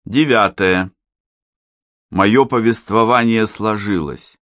9. Мое повествование сложилось.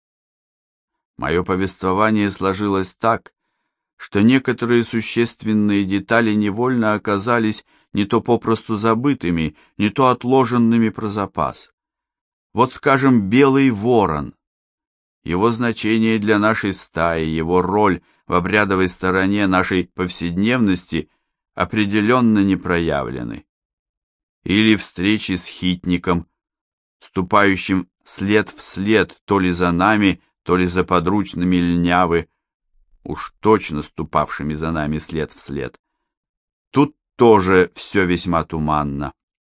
Мое повествование сложилось так, что некоторые существенные детали невольно оказались не то попросту забытыми, не то отложенными про запас. Вот, скажем, белый ворон. Его значение для нашей стаи, его роль в обрядовой стороне нашей повседневности определенно не проявлены. Или встречи с хитником, ступающим след в след то ли за нами, то ли за подручными льнявы, уж точно ступавшими за нами след в след. Тут тоже все весьма туманно.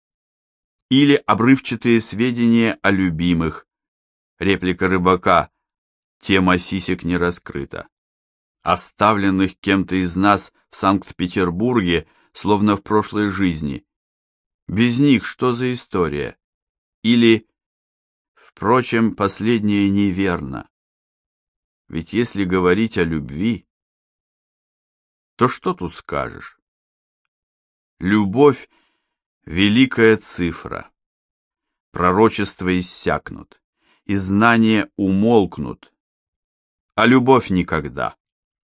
Или обрывчатые сведения о любимых. Реплика рыбака: тема сисек не раскрыта. Оставленных кем-то из нас в Санкт-Петербурге, словно в прошлой жизни. Без них что за история? Или, впрочем, последнее неверно. Ведь если говорить о любви, то что тут скажешь? Любовь — великая цифра. Пророчества иссякнут, и знания умолкнут, а любовь никогда.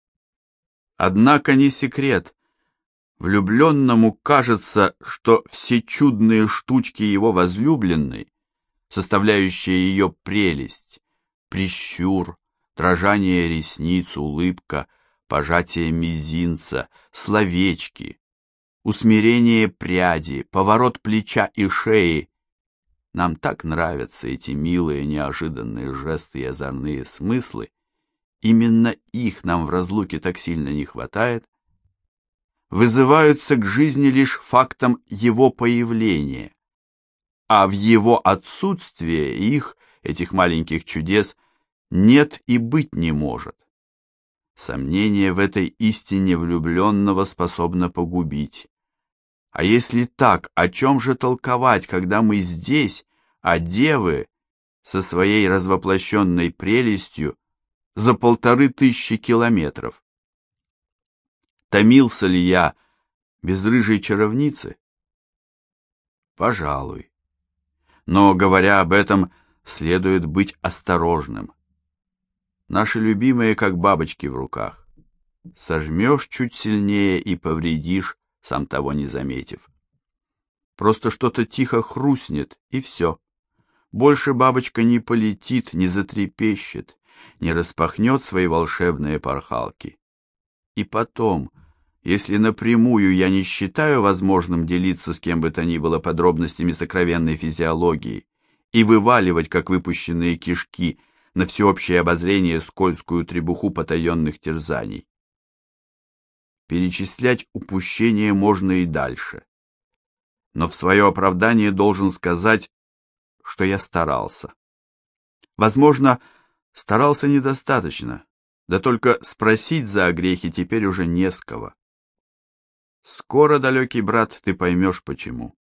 Однако не секрет, влюбленному кажется, что все чудные штучки его возлюбленной, составляющие ее прелесть, прищур, дрожание ресниц, улыбка, пожатие мизинца, словечки, усмирение пряди, поворот плеча и шеи. Нам так нравятся эти милые неожиданные жесты и озорные смыслы. Именно их нам в разлуке так сильно не хватает. Вызываются к жизни лишь фактом его появления, а в его отсутствие их, этих маленьких чудес, нет и быть не может. Сомнение в этой истине влюбленного способно погубить. А если так, о чем же толковать, когда мы здесь, а девы со своей развоплощенной прелестью за 1500 километров? Томился ли я без рыжей чаровницы? Пожалуй. Но, говоря об этом, следует быть осторожным. Наши любимые, как бабочки в руках. Сожмешь чуть сильнее и повредишь, сам того не заметив. Просто что-то тихо хрустнет, и все. Больше бабочка не полетит, не затрепещет, не распахнет свои волшебные порхалки. И потом, если напрямую я не считаю возможным делиться с кем бы то ни было подробностями сокровенной физиологии и вываливать, как выпущенные кишки, на всеобщее обозрение скользкую требуху потаенных терзаний. Перечислять упущения можно и дальше. Но в свое оправдание должен сказать, что я старался. Возможно, старался недостаточно, да только спросить за огрехи теперь уже не с кого. Скоро, далекий брат, ты поймешь, почему.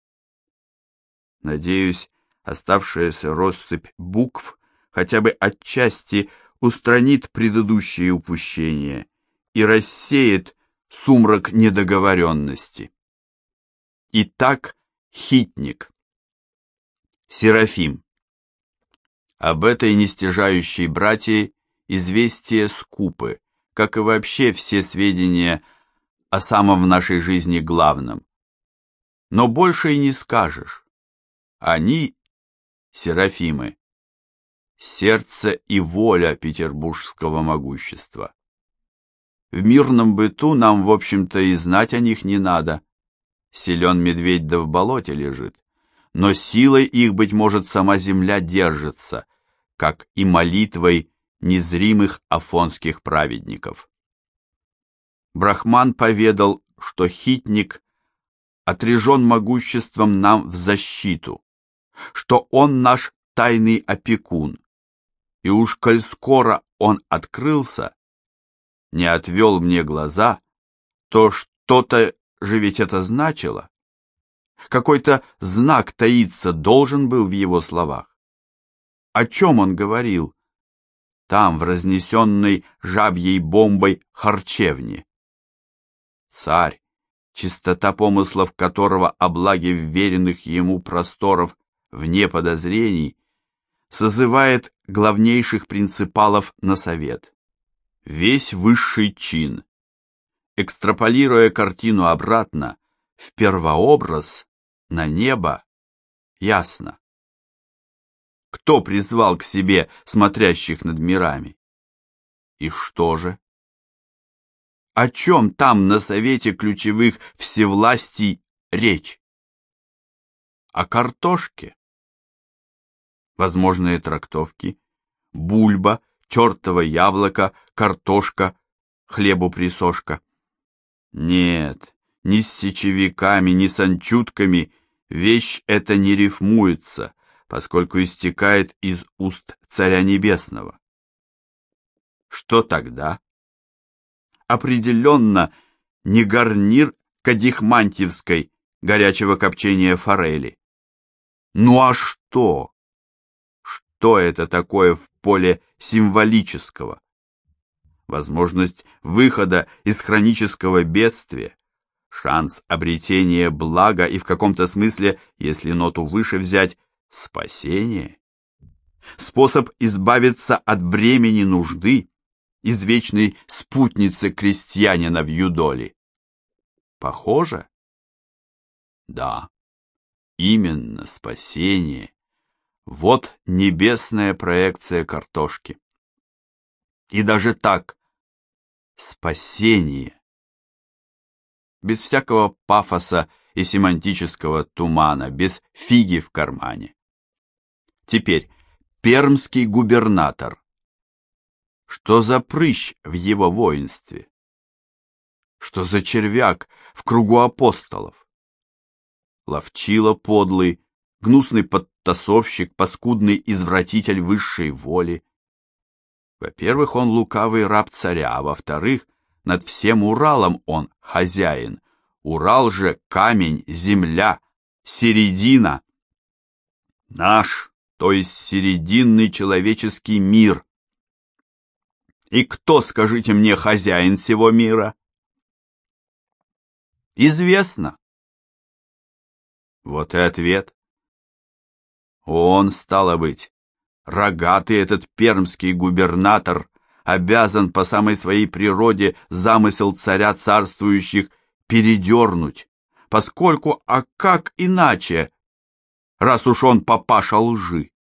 Надеюсь, оставшаяся россыпь букв хотя бы отчасти устранит предыдущие упущения и рассеет сумрак недоговоренности. Итак, хитник. Серафим. Об этой нестяжающей братье известия скупы, как и вообще все сведения о самом в нашей жизни главном. Но больше и не скажешь. Они, серафимы, сердце и воля петербургского могущества. В мирном быту нам, в общем-то, и знать о них не надо. Силен медведь да в болоте лежит. Но силой их, быть может, сама земля держится, как и молитвой незримых афонских праведников. Брахман поведал, что хитник отрежен могуществом нам в защиту, что он наш тайный опекун, и уж коль скоро он открылся, не отвел мне глаза, то что-то же ведь это значило. Какой-то знак таиться должен был в его словах. О чем он говорил? Там, в разнесенной жабьей бомбой харчевне. Царь, чистота помыслов которого о благе вверенных ему просторов вне подозрений, созывает главнейших принципалов на совет. Весь высший чин, экстраполируя картину обратно в первообраз, на небо, ясно. Кто призвал к себе смотрящих над мирами? И что же? О чем там на совете ключевых всевластий речь? О картошке? Возможные трактовки: бульба, чертово яблоко, картошка, хлебу-присошка. Нет, ни с сечевиками, ни с анчутками вещь эта не рифмуется, поскольку истекает из уст Царя Небесного. Что тогда? Определенно не гарнир кадихмантьевской горячего копчения форели. Ну а что? Что это такое в поле символического? Возможность выхода из хронического бедствия, шанс обретения блага и в каком-то смысле, если ноту выше взять, спасение. Способ избавиться от бремени нужды, извечной спутницы крестьянина в юдоли. Похоже? Да, именно спасение. Вот небесная проекция картошки. И даже так, спасение. Без всякого пафоса и семантического тумана, без фиги в кармане. Теперь, пермский губернатор. Что за прыщ в его воинстве? Что за червяк в кругу апостолов? Ловчило подлый, гнусный подтасовщик, паскудный извратитель высшей воли. Во-первых, он лукавый раб царя, а во-вторых, над всем Уралом он хозяин. Урал же камень, земля, середина. Наш, то есть серединный человеческий мир. И кто, скажите мне, хозяин всего мира? Известно. Вот и ответ. Он, стало быть, рогатый этот пермский губернатор, обязан по самой своей природе замысел царя царствующих передернуть, поскольку, а как иначе, раз уж он папаша лжи?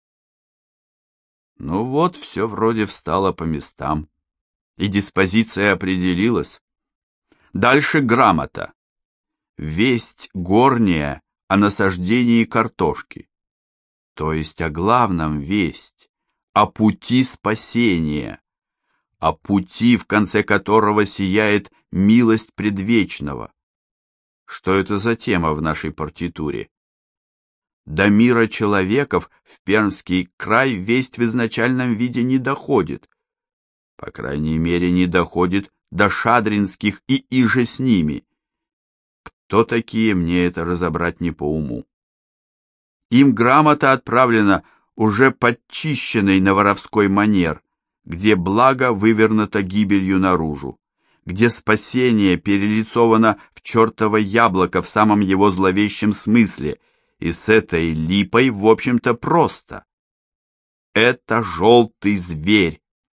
Ну вот, все вроде встало по местам, и диспозиция определилась. Дальше грамота. Весть горняя о насаждении картошки, то есть о главном весть, о пути спасения, о пути, в конце которого сияет милость предвечного. Что это за тема в нашей партитуре? До мира человеков в Пермский край весть в изначальном виде не доходит. По крайней мере, не доходит до шадринских и иже с ними. Кто такие, мне это разобрать не по уму. Им грамота отправлена уже подчищенной на воровской манер, где благо вывернуто гибелью наружу, где спасение перелицовано в чертово яблоко в самом его зловещем смысле, и с этой липой, в общем-то, просто. Это желтый зверь.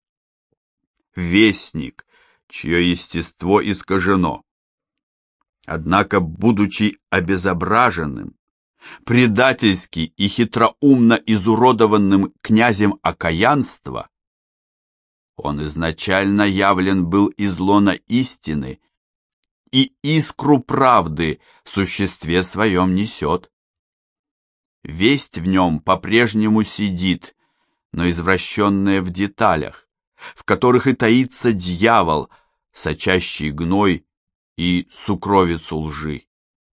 Вестник, чье естество искажено. Однако, будучи обезображенным, предательски и хитроумно изуродованным князем окаянства, он изначально явлен был из лона истины и искру правды в существе своем несет. Весть в нем по-прежнему сидит, но извращенная в деталях, в которых и таится дьявол, сочащий гной и сукровицу лжи.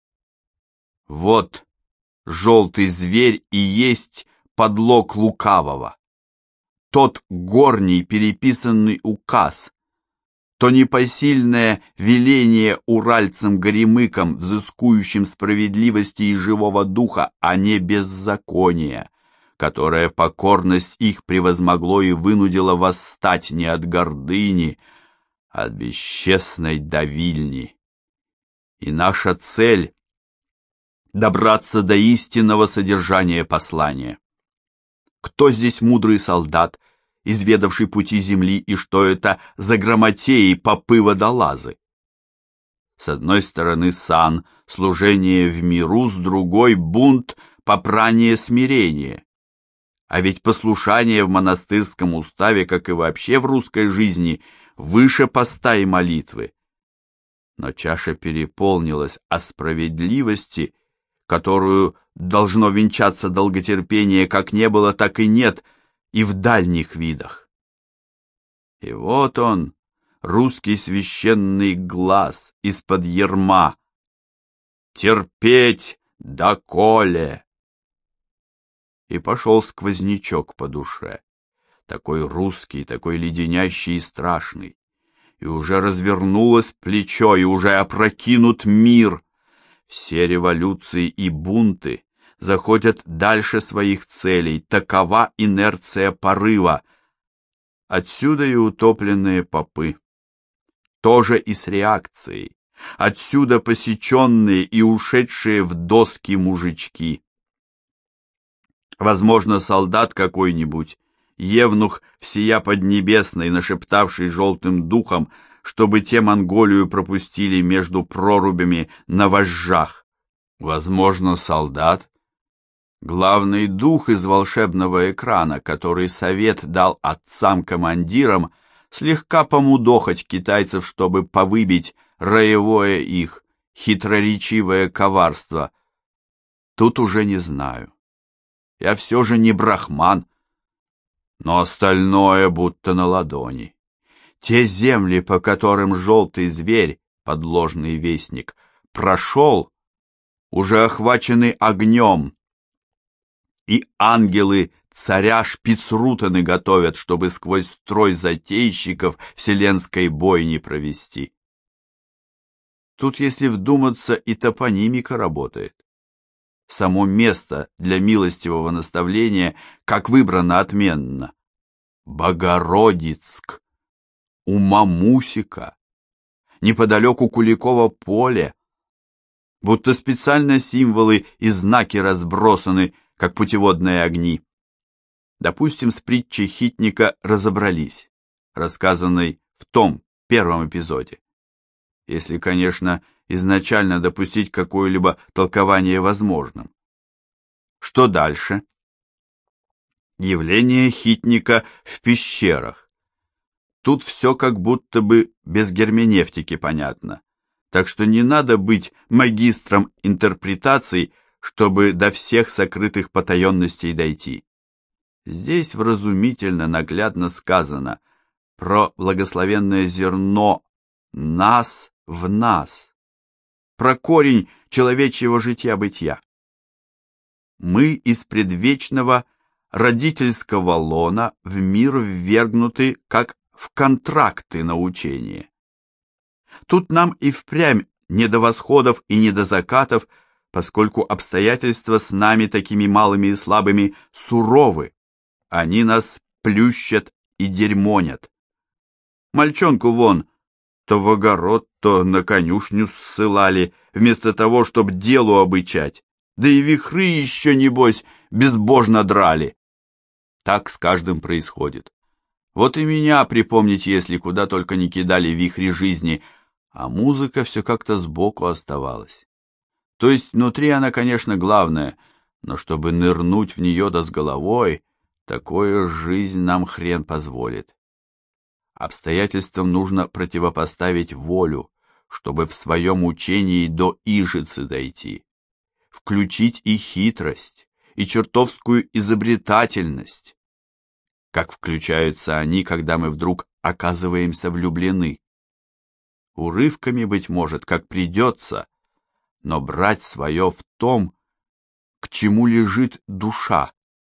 Вот желтый зверь и есть подлог лукавого, тот горний переписанный указ, то непосильное веление уральцам-горемыкам, взыскующим справедливости и живого духа, а не беззакония, которое покорность их превозмогло и вынудило восстать не от гордыни, а от бесчестной давильни. И наша цель — добраться до истинного содержания послания. Кто здесь мудрый солдат, изведавший пути земли, и что это за грамотеи, попы-водолазы? С одной стороны сан, служение в миру, с другой бунт, попрание смирения. А ведь послушание в монастырском уставе, как и вообще в русской жизни, выше поста и молитвы. Но чаша переполнилась, а справедливости, которую должно венчаться долготерпение, как не было, так и нет, и в дальних видах. И вот он, русский священный глаз из-под ярма. Терпеть доколе. И пошел сквознячок по душе, такой русский, такой леденящий и страшный. И уже развернулось плечо, и уже опрокинут мир. Все революции и бунты заходят дальше своих целей, такова инерция порыва. Отсюда и утопленные попы. Тоже и с реакцией. Отсюда посеченные и ушедшие в доски мужички. Возможно, солдат какой-нибудь, евнух всея поднебесной, нашептавший желтым духом, чтобы те Монголию пропустили между прорубями на вожжах. Возможно, солдат, главный дух из волшебного экрана, который совет дал отцам-командирам слегка помудохать китайцев, чтобы повыбить роевое их хитроречивое коварство. Тут уже не знаю. Я все же не брахман, но остальное будто на ладони. Те земли, по которым желтый зверь, подложный вестник, прошел, уже охвачены огнем, и ангелы царя Шпицрутены готовят, чтобы сквозь строй затейщиков вселенской бойни провести. Тут, если вдуматься, и топонимика работает. Само место для милостивого наставления, как выбрано отменно. Богородицк, у Мамусика, неподалеку Куликово поле, будто специально символы и знаки разбросаны, как путеводные огни. Допустим, с притчей хитника разобрались, рассказанной в том первом эпизоде. Если, конечно, изначально допустить какое-либо толкование возможным. Что дальше? Явление хитника в пещерах. Тут все как будто бы без герменевтики понятно, так что не надо быть магистром интерпретаций, чтобы до всех сокрытых потаенностей дойти. Здесь вразумительно, наглядно сказано про благословенное зерно нас в нас, про корень человечьего житья-бытия. Мы из предвечного родительского лона в мир ввергнуты, как в контракты на учение. Тут нам и впрямь не до восходов и не до закатов, поскольку обстоятельства с нами такими малыми и слабыми суровы, они нас плющат и дерьмонят. Мальчонку вон то в огород, то на конюшню ссылали, вместо того, чтоб делу обычать, да и вихры еще, небось, безбожно драли. Так с каждым происходит. Вот и меня припомнить, если куда только не кидали вихри жизни, а музыка все как-то сбоку оставалась. То есть внутри она, конечно, главная, но чтобы нырнуть в нее да с головой, такое жизнь нам хрен позволит. Обстоятельствам нужно противопоставить волю, чтобы в своем учении до ижицы дойти, включить и хитрость, и чертовскую изобретательность, как включаются они, когда мы вдруг оказываемся влюблены. Урывками, быть может, как придется, но брать свое в том, к чему лежит душа,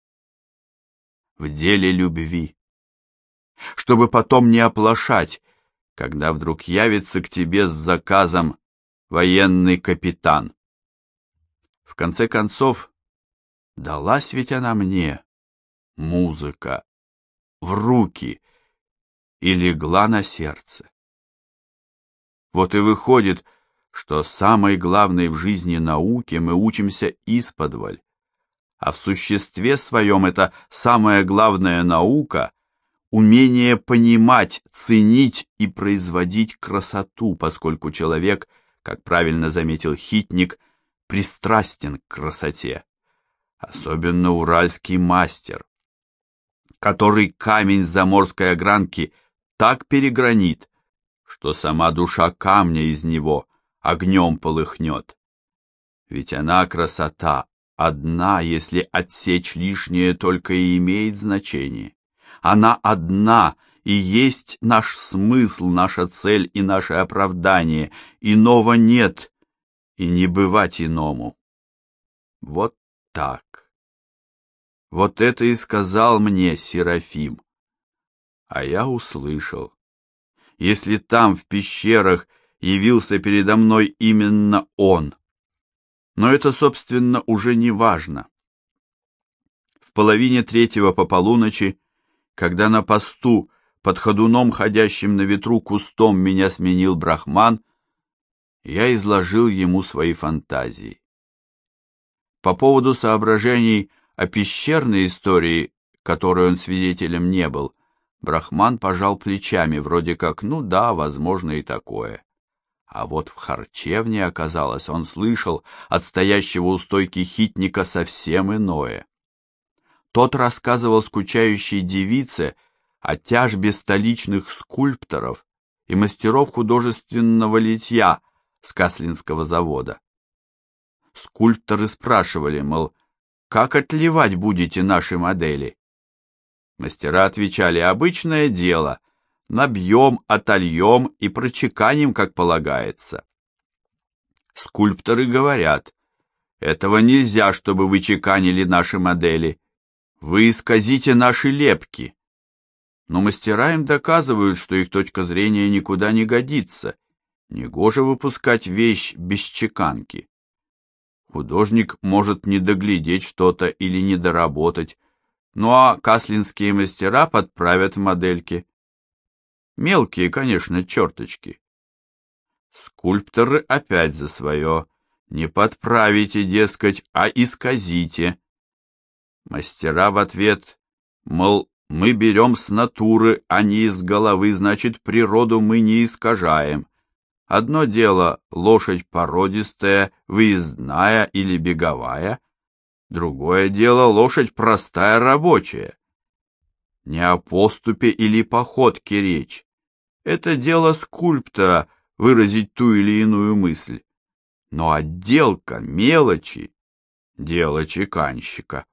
в деле любви, чтобы потом не оплошать, когда вдруг явится к тебе с заказом военный капитан. В конце концов, далась ведь она мне, музыка, в руки и легла на сердце. Вот и выходит, что самой главной в жизни науке мы учимся исподволь, а в существе своем это самая главная наука — умение понимать, ценить и производить красоту, поскольку человек, как правильно заметил Хитник, пристрастен к красоте. Особенно уральский мастер, который камень заморской огранки так перегранит, что сама душа камня из него огнем полыхнет. Ведь она, красота, одна, если отсечь лишнее, только и имеет значение. Она одна и есть наш смысл, наша цель и наше оправдание. Иного нет, и не бывать иному. Вот так. Вот это и сказал мне Серафим. А я услышал. Если там, в пещерах, явился передо мной именно он. Но это, собственно, уже не важно. В половине третьего по полуночи, когда на посту под ходуном, ходящим на ветру кустом, меня сменил Брахман, я изложил ему свои фантазии. По поводу соображений о пещерной истории, которой он свидетелем не был, Брахман пожал плечами, вроде как, ну да, возможно и такое. А вот в харчевне, оказалось, он слышал от стоящего у стойки Хитника совсем иное. Тот рассказывал скучающей девице о тяжбе столичных скульпторов и мастеров художественного литья с Каслинского завода. Скульпторы спрашивали, мол, как отливать будете наши модели? Мастера отвечали, обычное дело, набьем, отольем и прочеканим, как полагается. Скульпторы говорят, этого нельзя, чтобы вы чеканили наши модели, вы исказите наши лепки. Но мастера им доказывают, что их точка зрения никуда не годится, негоже выпускать вещь без чеканки. Художник может не доглядеть что-то или не доработать, ну а каслинские мастера подправят в модельке. Мелкие, конечно, черточки. Скульпторы опять за свое. Не подправите, дескать, а исказите. Мастера в ответ, мол, мы берем с натуры, а не из головы, значит, природу мы не искажаем. Одно дело лошадь породистая, выездная или беговая, другое дело лошадь простая рабочая. Не о поступе или походке речь. Это дело скульптора выразить ту или иную мысль. Но отделка, мелочи — дело чеканщика.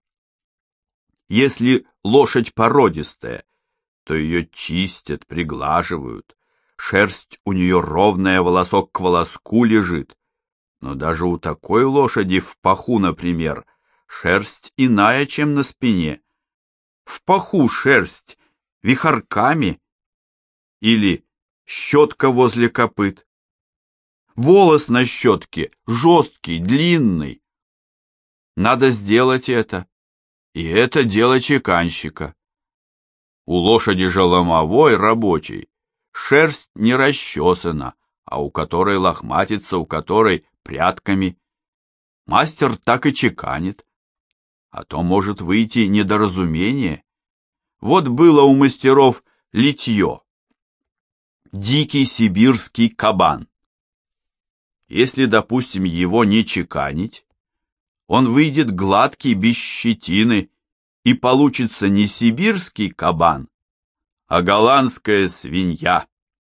Если лошадь породистая, то ее чистят, приглаживают. Шерсть у нее ровная, волосок к волоску лежит. Но даже у такой лошади в паху, например, шерсть иная, чем на спине. В паху шерсть вихорками или щетка возле копыт. Волос на щетке жесткий, длинный. Надо сделать это. И это дело чеканщика. У лошади же ломовой, рабочей, шерсть не расчесана, а у которой лохматится, у которой прядками. Мастер так и чеканит. А то может выйти недоразумение. Вот было у мастеров литье. Дикий сибирский кабан. Если, допустим, его не чеканить, он выйдет гладкий, без щетины, и получится не сибирский кабан, а голландская свинья.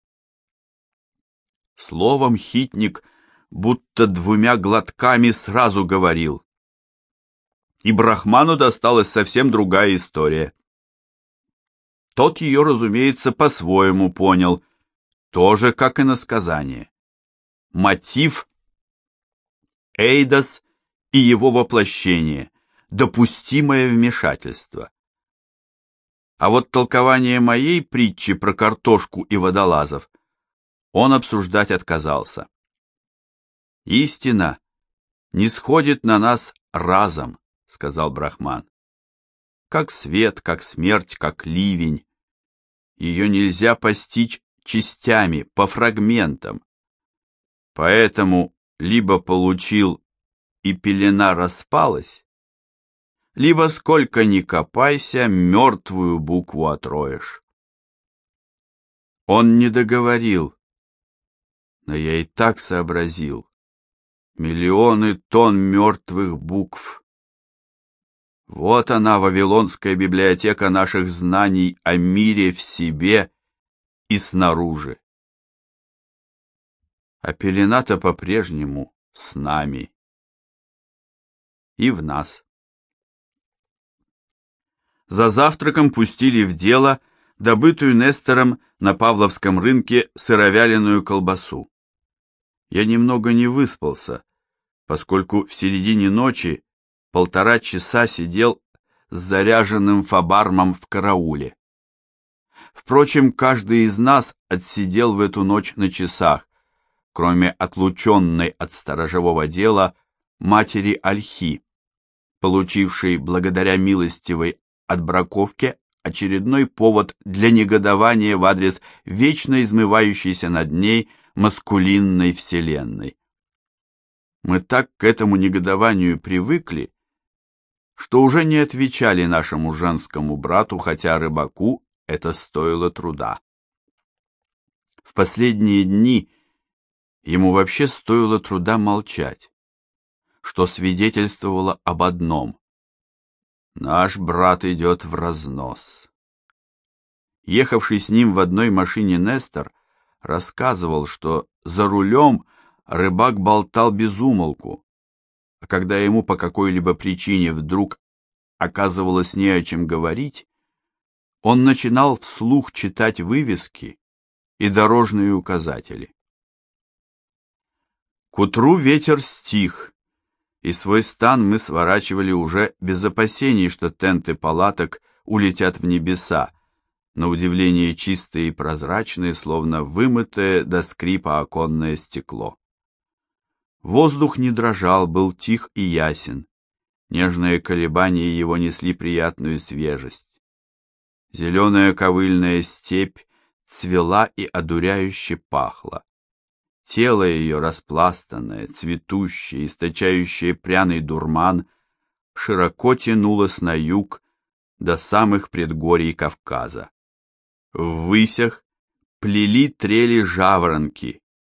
Словом, Хитник будто двумя глотками сразу говорил. И Брахману досталась совсем другая история. Тот ее, разумеется, по-своему понял, тоже как иносказание. Мотив Эйдос и его воплощение, допустимое вмешательство. А вот толкование моей притчи про картошку и водолазов он обсуждать отказался. «Истина не сходит на нас разом», — сказал Брахман. «Как свет, как смерть, как ливень. Ее нельзя постичь частями, по фрагментам. Поэтому либо получил, и пелена распалась, либо сколько ни копайся, мертвую букву отроешь. Он не договорил, но я и так сообразил. Миллионы тонн мертвых букв. Вот она, Вавилонская библиотека наших знаний о мире в себе и снаружи. А пелена-то по-прежнему с нами. И в нас. За завтраком пустили в дело добытую Нестором на Павловском рынке сыровяленую колбасу. Я немного не выспался, поскольку в середине ночи 1,5 часа сидел с заряженным фабармом в карауле. Впрочем, каждый из нас отсидел в эту ночь на часах, кроме отлученной от сторожевого дела матери Ольхи, получившей благодаря милостивой отбраковке очередной повод для негодования в адрес вечно измывающейся над ней маскулинной вселенной. Мы так к этому негодованию привыкли, что уже не отвечали нашему женскому брату, хотя рыбаку это стоило труда. В последние дни ему вообще стоило труда молчать, что свидетельствовало об одном: наш брат идет вразнос. Ехавший с ним в одной машине Нестор рассказывал, что за рулем рыбак болтал без умолку, а когда ему по какой-либо причине вдруг оказывалось не о чем говорить, он начинал вслух читать вывески и дорожные указатели. К утру ветер стих, и свой стан мы сворачивали уже без опасений, что тенты палаток улетят в небеса, на удивление чистые и прозрачные, словно вымытое до скрипа оконное стекло. Воздух не дрожал, был тих и ясен. Нежные колебания его несли приятную свежесть. Зеленая ковыльная степь цвела и одуряюще пахла. Тело ее распластанное, цветущее, источающее пряный дурман, широко тянулось на юг до самых предгорий Кавказа. Ввысях плели трели жаворонки.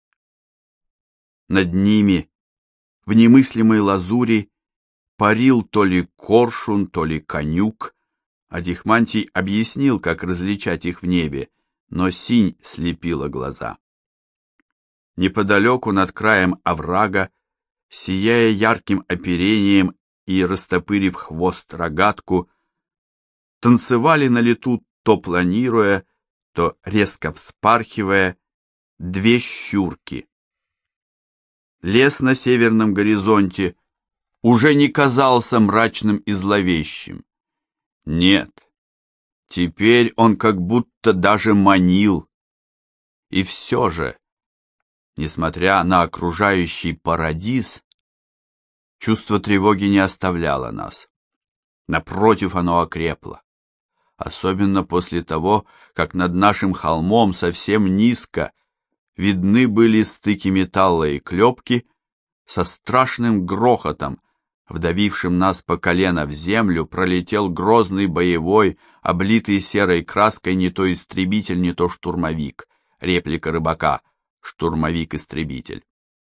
Над ними, в немыслимой лазури, парил то ли коршун, то ли конюк, а Дихмантий объяснил, как различать их в небе, но синь слепила глаза. Неподалеку над краем оврага, сияя ярким оперением и растопырив хвост рогатку, танцевали на лету, то планируя, то резко вспархивая, 2 щурки. Лес на северном горизонте уже не казался мрачным и зловещим. Нет, теперь он как будто даже манил. И все же, несмотря на окружающий парадиз, чувство тревоги не оставляло нас. Напротив, оно окрепло. Особенно после того, как над нашим холмом совсем низко видны были стыки металла и клепки, со страшным грохотом, вдавившим нас по колено в землю, пролетел грозный боевой, облитый серой краской не то истребитель, не то штурмовик, реплика рыбака, штурмовик-истребитель.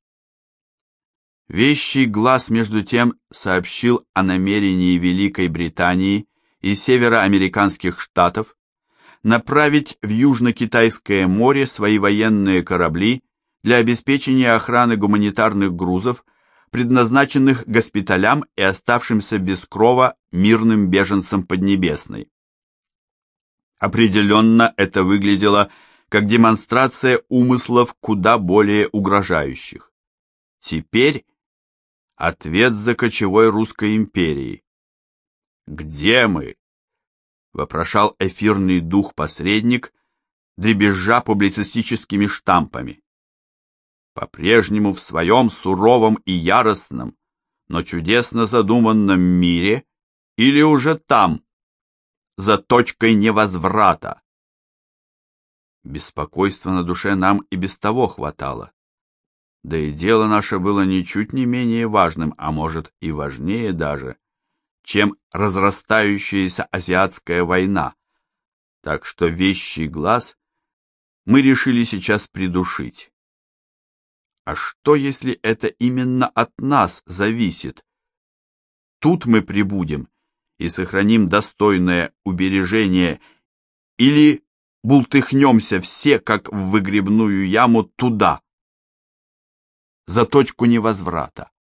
Вещий глаз, между тем, сообщил о намерении Великой Британии и североамериканских штатов направить в Южно-Китайское море свои военные корабли для обеспечения охраны гуманитарных грузов, предназначенных госпиталям и оставшимся без крова мирным беженцам Поднебесной. Определенно это выглядело как демонстрация умыслов куда более угрожающих. Теперь ответ за кочевой русской империей. «Где мы?» — вопрошал эфирный дух-посредник, дребезжа публицистическими штампами. По-прежнему в своем суровом и яростном, но чудесно задуманном мире или уже там, за точкой невозврата? Беспокойства на душе нам и без того хватало. Да и дело наше было ничуть не менее важным, а может и важнее даже, чем разрастающаяся азиатская война, так что вещий глаз мы решили сейчас придушить. А что, если это именно от нас зависит? Тут мы прибудем и сохраним достойное убережение, или бултыхнемся все, как в выгребную яму, туда, за точку невозврата.